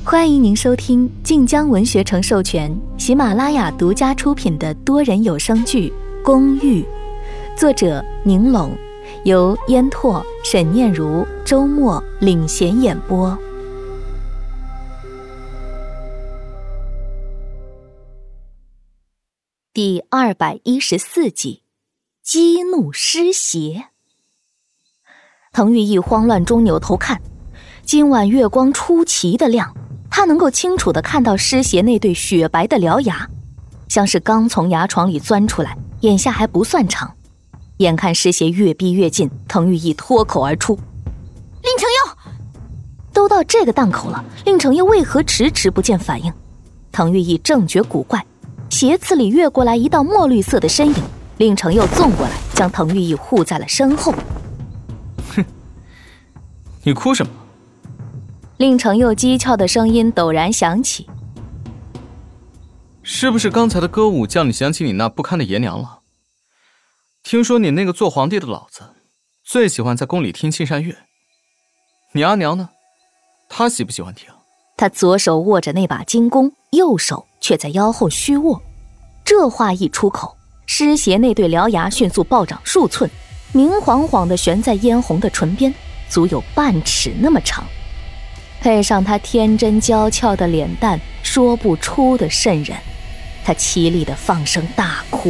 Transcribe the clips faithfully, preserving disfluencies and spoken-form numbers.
欢迎您收听晋江文学城授权、喜马拉雅独家出品的多人有声剧《公寓》，作者宁拢，由烟拓、沈念如、周末领衔演播。第二百一十四集，激怒师邪。滕玉义慌乱中扭头看，今晚月光出奇的亮，他能够清楚地看到师邪那对雪白的獠牙，像是刚从牙床里钻出来，眼下还不算长。眼看师邪越逼越近，滕玉义脱口而出：令承佑！都到这个档口了，令承佑为何迟迟不见反应？滕玉义正觉古怪，斜刺里越过来一道墨绿色的身影，令承佑纵过来，将滕玉义护在了身后。 哼，你哭什么？ 令承佑讥诮的声音陡然响起： 是不是刚才的歌舞叫你想起你那不堪的爷娘了？听说你那个做皇帝的老子最喜欢在宫里听庆善乐，你阿娘呢？她喜不喜欢听？ 他左手握着那把金弓，右手却在腰后虚握。这话一出口，师邪那对獠牙迅速暴涨数寸，明晃晃地悬在嫣红的唇边，足有半尺那么长。配上他天真娇俏的脸蛋，说不出的瘆人。他凄厉地放声大哭：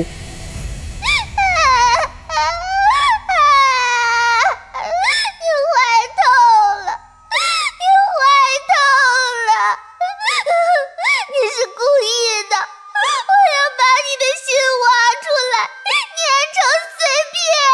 你坏透了，你坏透了，你是故意的，我要把你的心挖出来，碾成碎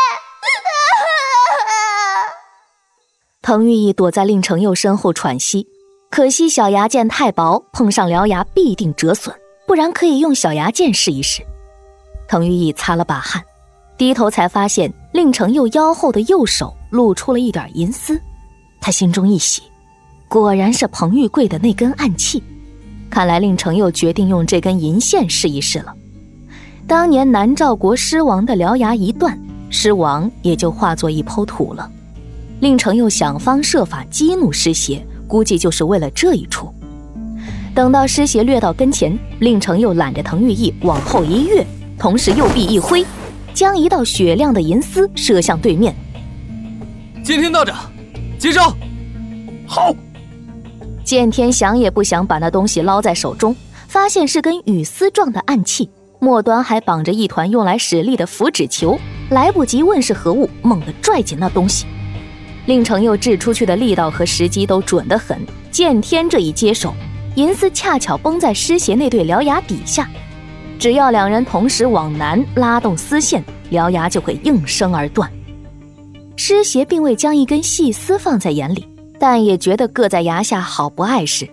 片。 滕玉义躲在令承佑身后喘息，可惜小牙剑太薄，碰上獠牙必定折损，不然可以用小牙剑试一试。滕玉义擦了把汗，低头才发现令承佑腰后的右手露出了一点银丝，他心中一喜，果然是彭玉贵的那根暗器。看来令承佑决定用这根银线试一试了。当年南诏国狮王的獠牙一断，狮王也就化作一抔土了。令承佑想方设法激怒师邪，估计就是为了这一出。等到师邪掠到跟前，令承佑揽着滕玉义往后一跃，同时右臂一挥，将一道雪亮的银丝射向对面。 剑天道长，接招！好！ 剑天想也不想把那东西捞在手中，发现是根羽丝状的暗器，末端还绑着一团用来使力的符纸球，来不及问是何物，猛地拽紧那东西。令承佑掷出去的力道和时机都准得很，剑天这一接手，银丝恰巧绷在师邪那对獠牙底下，只要两人同时往南拉动丝线，獠牙就会应声而断。师邪并未将一根细丝放在眼里，但也觉得硌在牙下好不碍事。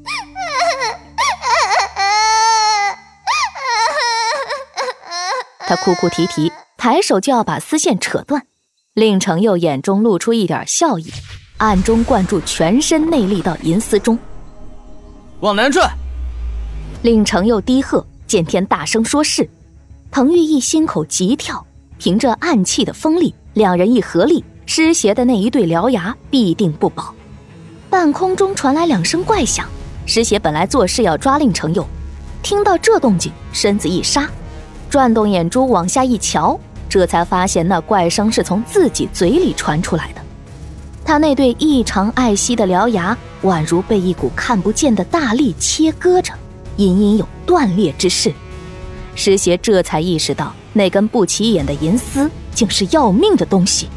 他哭哭啼啼，抬手就要把丝线扯断。令承佑眼中露出一点笑意，暗中灌注全身内力到银丝中。 往南拽！ 令承佑低喝，剑天大声说是。滕玉义心口急跳，凭着暗器的锋利，两人一合力，师邪的那一对獠牙必定不保。半空中传来两声怪响，师邪本来作势要抓令承佑，听到这动静，身子一杀，转动眼珠往下一瞧，这才发现那怪声是从自己嘴里传出来的。他那对异常爱惜的獠牙宛如被一股看不见的大力切割着，隐隐有断裂之势。师邪这才意识到那根不起眼的银丝竟是要命的东西。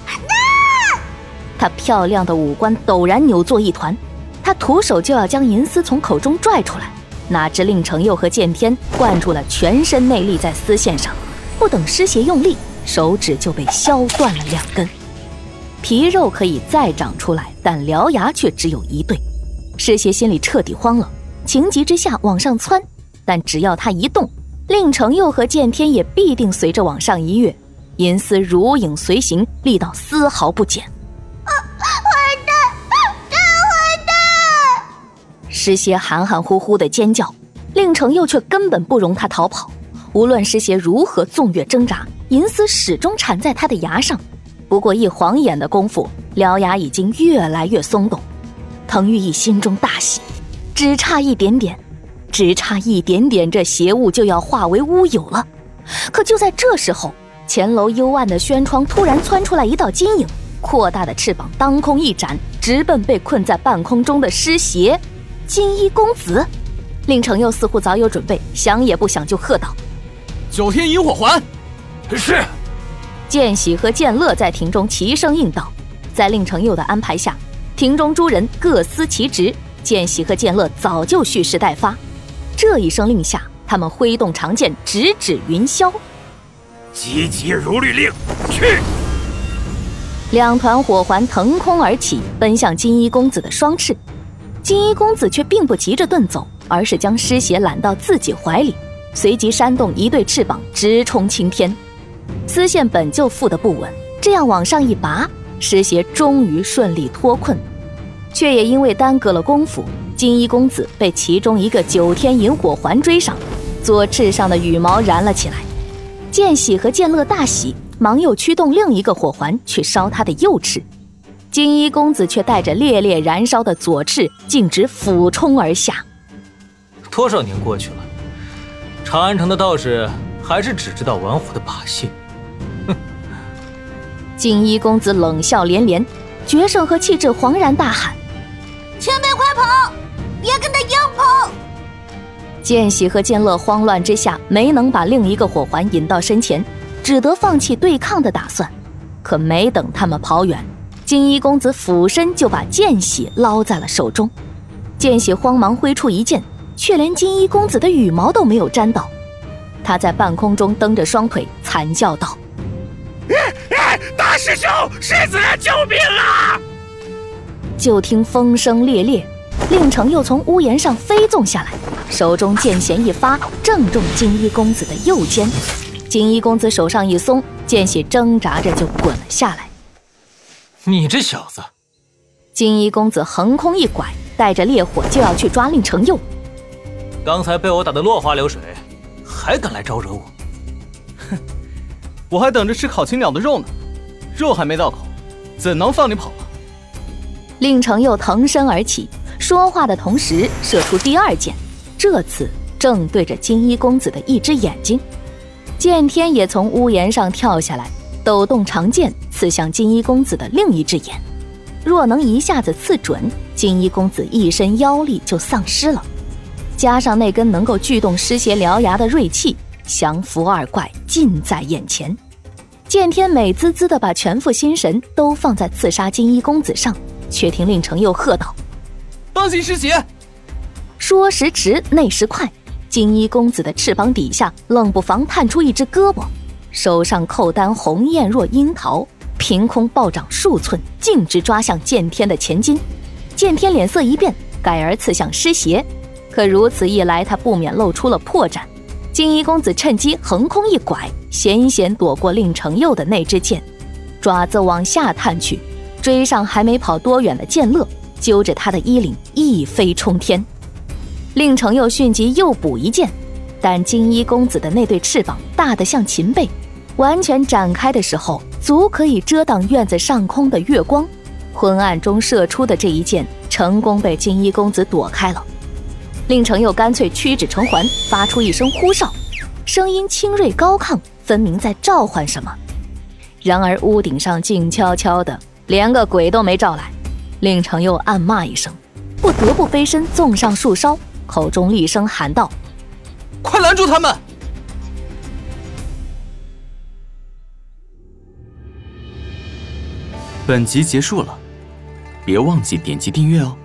他漂亮的五官陡然扭作一团，他徒手就要将银丝从口中拽出来，哪知令承佑和剑天灌注了全身内力在丝线上，不等师邪用力，手指就被削断了两根。皮肉可以再长出来，但獠牙却只有一对。师邪心里彻底慌了，情急之下往上窜，但只要他一动，令承佑和剑天也必定随着往上一跃，银丝如影随形，力道丝毫不减。 啊，坏蛋！真坏蛋！ 师邪含含糊糊的尖叫，令承佑却根本不容他逃跑。无论师邪如何纵跃挣扎，银丝始终缠在他的牙上。不过一晃眼的功夫，獠牙已经越来越松动。滕玉义心中大喜， 只差一点点，只差一点点，这邪物就要化为乌有了。可就在这时候，前楼幽暗的轩窗突然窜出来一道金影，扩大的翅膀当空一展，直奔被困在半空中的尸邪金衣公子。令程佑似乎早有准备，想也不想就喝道： 九天萤火环！ 是。 剑喜和剑乐在庭中齐声应道。在令程佑的安排下，庭中诸人各司其职，剑喜和剑乐早就蓄势待发。这一声令下，他们挥动长剑直指云霄。 急急如律令，去！ 两团火环腾空而起，奔向金衣公子的双翅。金衣公子却并不急着遁走，而是将尸邪揽到自己怀里，随即扇动一对翅膀直冲青天。丝线本就缚得不稳，这样往上一拔，尸邪终于顺利脱困，却也因为耽搁了功夫，金衣公子被其中一个九天萤火环追上，左翅上的羽毛燃了起来。剑喜和剑乐大喜，忙又驱动另一个火环去烧他的右翅。金衣公子却带着烈烈燃烧的左翅径直俯冲而下。 多少年过去了，长安城的道士还是只知道玩火的把戏。哼！ 金衣公子冷笑连连，决胜和气质惶然大喊： 前辈快跑，别跟他硬碰！ 剑喜和剑乐慌乱之下没能把另一个火环引到身前，只得放弃对抗的打算。可没等他们跑远，金衣公子俯身就把剑喜捞在了手中。剑喜慌忙挥出一剑，却连金衣公子的羽毛都没有沾到。他在半空中蹬着双腿惨叫道： 大师兄，世子救命啊！ 就听风声烈烈，令程又从屋檐上飞纵下来，手中剑弦一发，正中金衣公子的右肩。金衣公子手上一松，剑血挣扎着就滚了下来。 你这小子！ 金衣公子横空一拐，带着烈火就要去抓令程佑。 刚才被我打得落花流水，还敢来招惹我？ 哼，我还等着吃烤青鸟的肉呢，肉还没到口，怎能放你跑了？ 令程佑腾身而起，说话的同时射出第二箭，这次正对着金衣公子的一只眼睛。剑天也从屋檐上跳下来，抖动长剑刺向金衣公子的另一只眼。若能一下子刺准，金衣公子一身妖力就丧失了，加上那根能够锯动尸邪獠牙的锐器，降服二怪近在眼前。剑天美滋滋地把全副心神都放在刺杀金衣公子上，却听令程又喝道： 当心尸邪！ 说时迟，那时快，金衣公子的翅膀底下冷不防探出一只胳膊，手上扣单红艳若樱桃，凭空暴涨数寸，径直抓向剑天的前襟。剑天脸色一变，改而刺向尸邪，可如此一来，他不免露出了破绽。金衣公子趁机横空一拐，险险躲过令程佑的那支箭，爪子往下探去，追上还没跑多远的剑乐，揪着他的衣领一飞冲天。令程佑迅即又补一剑，但金衣公子的那对翅膀大得像琴背，完全展开的时候足可以遮挡院子上空的月光。昏暗中射出的这一箭成功被金衣公子躲开了。令程佑干脆屈指成环，发出一声呼哨，声音清锐高亢，分明在召唤什么。然而屋顶上静悄悄的，连个鬼都没招来。令程佑暗骂一声，不得不飞身纵上树梢，口中厉声喊道： 快拦住他们！本集结束了，别忘记点击订阅哦。